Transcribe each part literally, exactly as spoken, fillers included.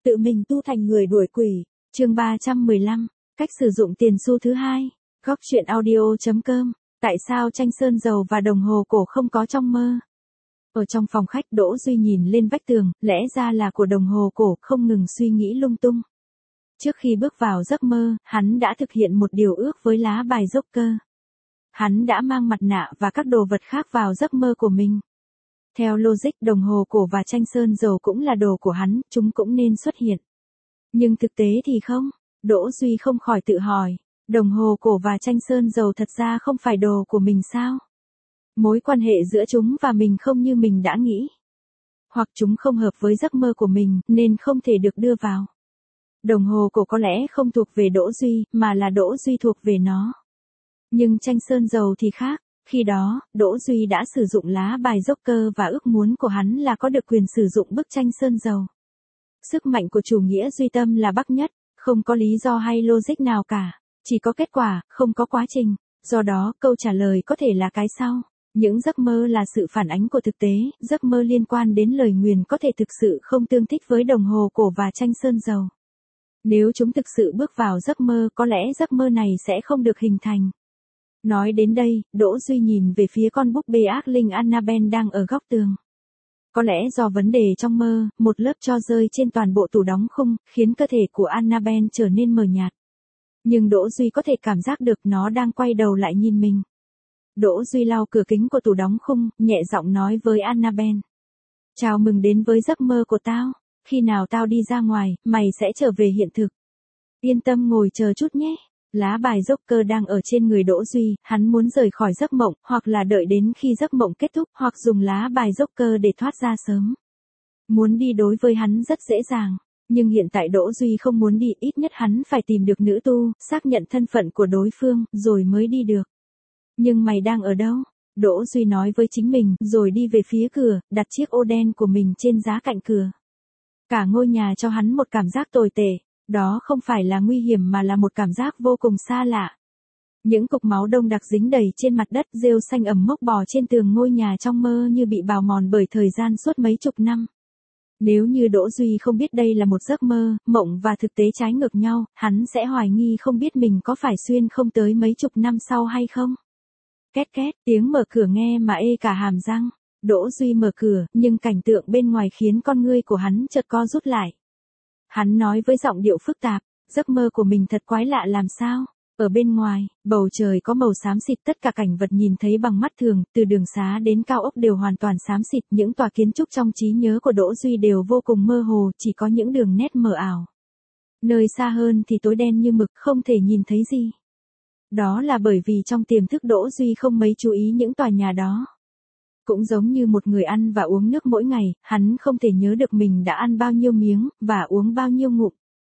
Tự mình tu thành người đuổi quỷ. Chương ba trăm mười lăm. Cách sử dụng tiền xu thứ hai. Góc truyện audio.com. Tại sao tranh sơn dầu và đồng hồ cổ không có trong mơ? Ở trong phòng khách, Đỗ Duy nhìn lên vách tường, lẽ ra là của đồng hồ cổ, không ngừng suy nghĩ lung tung. Trước khi bước vào giấc mơ, hắn đã thực hiện một điều ước với lá bài Joker. Hắn đã mang mặt nạ và các đồ vật khác vào giấc mơ của mình. Theo logic, đồng hồ cổ và tranh sơn dầu cũng là đồ của hắn, chúng cũng nên xuất hiện. Nhưng thực tế thì không. Đỗ Duy không khỏi tự hỏi, đồng hồ cổ và tranh sơn dầu thật ra không phải đồ của mình sao? Mối quan hệ giữa chúng và mình không như mình đã nghĩ. Hoặc chúng không hợp với giấc mơ của mình, nên không thể được đưa vào. Đồng hồ cổ có lẽ không thuộc về Đỗ Duy, mà là Đỗ Duy thuộc về nó. Nhưng tranh sơn dầu thì khác. Khi đó, Đỗ Duy đã sử dụng lá bài Joker và ước muốn của hắn là có được quyền sử dụng bức tranh sơn dầu. Sức mạnh của chủ nghĩa duy tâm là bắc nhất, không có lý do hay logic nào cả, chỉ có kết quả, không có quá trình. Do đó, câu trả lời có thể là cái sau. Những giấc mơ là sự phản ánh của thực tế, giấc mơ liên quan đến lời nguyền có thể thực sự không tương thích với đồng hồ cổ và tranh sơn dầu. Nếu chúng thực sự bước vào giấc mơ, có lẽ giấc mơ này sẽ không được hình thành. Nói đến đây, Đỗ Duy nhìn về phía con búp bê ác linh Annabelle đang ở góc tường. Có lẽ do vấn đề trong mơ, một lớp tro rơi trên toàn bộ tủ đóng khung, khiến cơ thể của Annabelle trở nên mờ nhạt. Nhưng Đỗ Duy có thể cảm giác được nó đang quay đầu lại nhìn mình. Đỗ Duy lau cửa kính của tủ đóng khung, nhẹ giọng nói với Annabelle. Chào mừng đến với giấc mơ của tao. Khi nào tao đi ra ngoài, mày sẽ trở về hiện thực. Yên tâm ngồi chờ chút nhé. Lá bài Joker đang ở trên người Đỗ Duy, hắn muốn rời khỏi giấc mộng, hoặc là đợi đến khi giấc mộng kết thúc, hoặc dùng lá bài Joker để thoát ra sớm. Muốn đi đối với hắn rất dễ dàng, nhưng hiện tại Đỗ Duy không muốn đi, ít nhất hắn phải tìm được nữ tu, xác nhận thân phận của đối phương, rồi mới đi được. Nhưng mày đang ở đâu? Đỗ Duy nói với chính mình, rồi đi về phía cửa, đặt chiếc ô đen của mình trên giá cạnh cửa. Cả ngôi nhà cho hắn một cảm giác tồi tệ. Đó không phải là nguy hiểm mà là một cảm giác vô cùng xa lạ. Những cục máu đông đặc dính đầy trên mặt đất, rêu xanh ẩm mốc bò trên tường ngôi nhà trong mơ như bị bào mòn bởi thời gian suốt mấy chục năm. Nếu như Đỗ Duy không biết đây là một giấc mơ, mộng và thực tế trái ngược nhau, hắn sẽ hoài nghi không biết mình có phải xuyên không tới mấy chục năm sau hay không. Két két, tiếng mở cửa nghe mà ê cả hàm răng. Đỗ Duy mở cửa, nhưng cảnh tượng bên ngoài khiến con ngươi của hắn chợt co rút lại. Hắn nói với giọng điệu phức tạp, giấc mơ của mình thật quái lạ làm sao? Ở bên ngoài, bầu trời có màu xám xịt, tất cả cảnh vật nhìn thấy bằng mắt thường, từ đường xá đến cao ốc đều hoàn toàn xám xịt, những tòa kiến trúc trong trí nhớ của Đỗ Duy đều vô cùng mơ hồ, chỉ có những đường nét mờ ảo. Nơi xa hơn thì tối đen như mực, không thể nhìn thấy gì. Đó là bởi vì trong tiềm thức Đỗ Duy không mấy chú ý những tòa nhà đó. Cũng giống như một người ăn và uống nước mỗi ngày, hắn không thể nhớ được mình đã ăn bao nhiêu miếng, và uống bao nhiêu ngụm.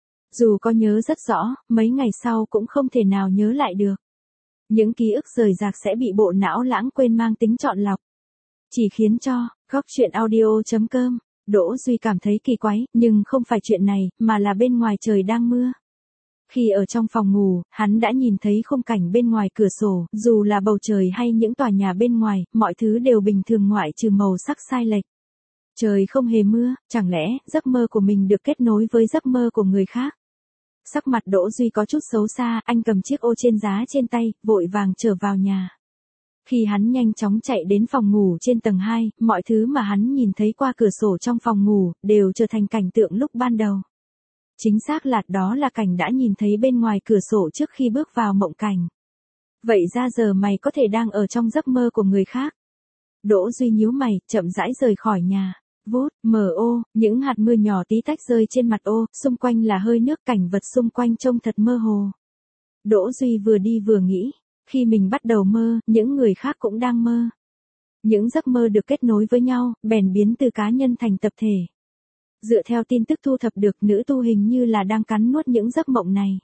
Dù có nhớ rất rõ, mấy ngày sau cũng không thể nào nhớ lại được. Những ký ức rời rạc sẽ bị bộ não lãng quên mang tính chọn lọc. Chỉ khiến cho, góc truyện audio.com, Đỗ Duy cảm thấy kỳ quái, nhưng không phải chuyện này, mà là bên ngoài trời đang mưa. Khi ở trong phòng ngủ, hắn đã nhìn thấy khung cảnh bên ngoài cửa sổ, dù là bầu trời hay những tòa nhà bên ngoài, mọi thứ đều bình thường ngoại trừ màu sắc sai lệch. Trời không hề mưa, chẳng lẽ giấc mơ của mình được kết nối với giấc mơ của người khác? Sắc mặt Đỗ Duy có chút xấu xa, anh cầm chiếc ô trên giá trên tay, vội vàng trở vào nhà. Khi hắn nhanh chóng chạy đến phòng ngủ trên tầng hai, mọi thứ mà hắn nhìn thấy qua cửa sổ trong phòng ngủ, đều trở thành cảnh tượng lúc ban đầu. Chính xác là đó là cảnh đã nhìn thấy bên ngoài cửa sổ trước khi bước vào mộng cảnh. Vậy ra giờ mày có thể đang ở trong giấc mơ của người khác. Đỗ Duy nhíu mày, chậm rãi rời khỏi nhà. Vút, mờ ô, những hạt mưa nhỏ tí tách rơi trên mặt ô, xung quanh là hơi nước, cảnh vật xung quanh trông thật mơ hồ. Đỗ Duy vừa đi vừa nghĩ, khi mình bắt đầu mơ, những người khác cũng đang mơ. Những giấc mơ được kết nối với nhau, bèn biến từ cá nhân thành tập thể. Dựa theo tin tức thu thập được, nữ tu hình như là đang cắn nuốt những giấc mộng này.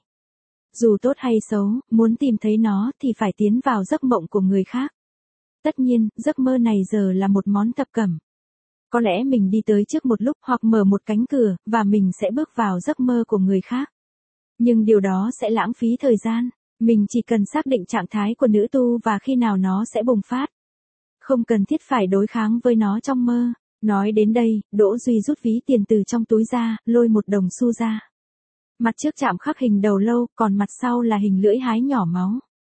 Dù tốt hay xấu, muốn tìm thấy nó thì phải tiến vào giấc mộng của người khác. Tất nhiên, giấc mơ này giờ là một món thập cẩm. Có lẽ mình đi tới trước một lúc hoặc mở một cánh cửa, và mình sẽ bước vào giấc mơ của người khác. Nhưng điều đó sẽ lãng phí thời gian. Mình chỉ cần xác định trạng thái của nữ tu và khi nào nó sẽ bùng phát. Không cần thiết phải đối kháng với nó trong mơ. Nói đến đây, Đỗ Duy rút ví tiền từ trong túi ra, lôi một đồng xu ra. Mặt trước chạm khắc hình đầu lâu, còn mặt sau là hình lưỡi hái nhỏ máu.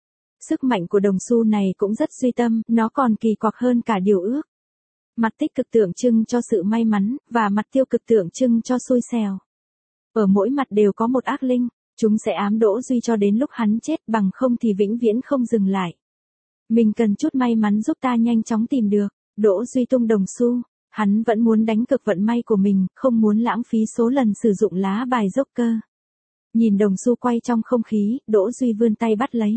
Sức mạnh của đồng xu này cũng rất duy tâm, nó còn kỳ quặc hơn cả điều ước. Mặt tích cực tượng trưng cho sự may mắn, và mặt tiêu cực tượng trưng cho xui xẻo. Ở mỗi mặt đều có một ác linh, chúng sẽ ám Đỗ Duy cho đến lúc hắn chết, bằng không thì vĩnh viễn không dừng lại. Mình cần chút may mắn giúp ta nhanh chóng tìm được. Đỗ Duy tung đồng xu, hắn vẫn muốn đánh cực vận may của mình, không muốn lãng phí số lần sử dụng lá bài Joker. Nhìn đồng xu quay trong không khí, Đỗ Duy vươn tay bắt lấy.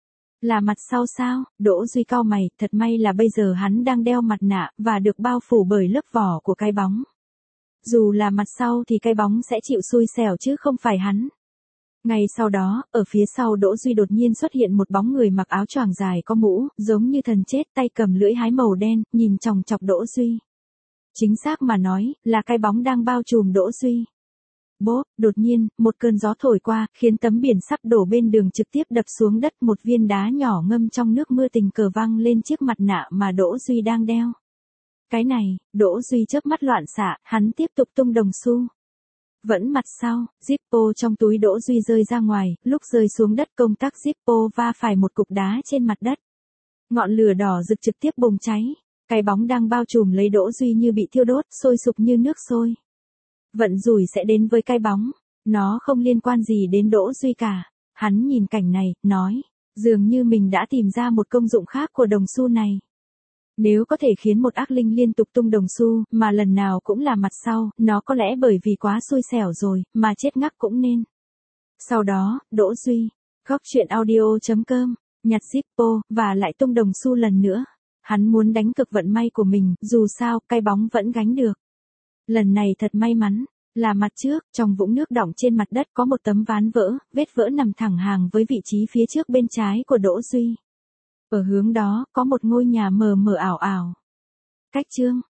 Là mặt sau sao? Đỗ Duy cau mày, thật may là bây giờ hắn đang đeo mặt nạ, và được bao phủ bởi lớp vỏ của cái bóng. Dù là mặt sau thì cái bóng sẽ chịu xui xẻo chứ không phải hắn. Ngay sau đó, ở phía sau Đỗ Duy đột nhiên xuất hiện một bóng người mặc áo choàng dài có mũ, giống như thần chết, tay cầm lưỡi hái màu đen, nhìn chòng chọc Đỗ Duy. Chính xác mà nói, là cái bóng đang bao trùm Đỗ Duy. Bốp, đột nhiên, một cơn gió thổi qua, khiến tấm biển sắp đổ bên đường trực tiếp đập xuống đất, một viên đá nhỏ ngâm trong nước mưa tình cờ văng lên chiếc mặt nạ mà Đỗ Duy đang đeo. Cái này, Đỗ Duy chớp mắt loạn xạ, hắn tiếp tục tung đồng xu. Vẫn mặt sau, Zippo trong túi Đỗ Duy rơi ra ngoài, lúc rơi xuống đất công tắc Zippo va phải một cục đá trên mặt đất. Ngọn lửa đỏ rực trực tiếp bùng cháy, cái bóng đang bao trùm lấy Đỗ Duy như bị thiêu đốt, sôi sục như nước sôi. Vận rủi sẽ đến với cái bóng, nó không liên quan gì đến Đỗ Duy cả. Hắn nhìn cảnh này, nói, dường như mình đã tìm ra một công dụng khác của đồng xu này. Nếu có thể khiến một ác linh liên tục tung đồng xu, mà lần nào cũng là mặt sau, nó có lẽ bởi vì quá xui xẻo rồi, mà chết ngắc cũng nên. Sau đó, Đỗ Duy, góc truyện audio chấm com, nhặt Zippo, và lại tung đồng xu lần nữa. Hắn muốn đánh cực vận may của mình, dù sao, cái bóng vẫn gánh được. Lần này thật may mắn, là mặt trước, trong vũng nước đọng trên mặt đất có một tấm ván vỡ, vết vỡ nằm thẳng hàng với vị trí phía trước bên trái của Đỗ Duy. Ở hướng đó, có một ngôi nhà mờ mờ ảo ảo. Cách chương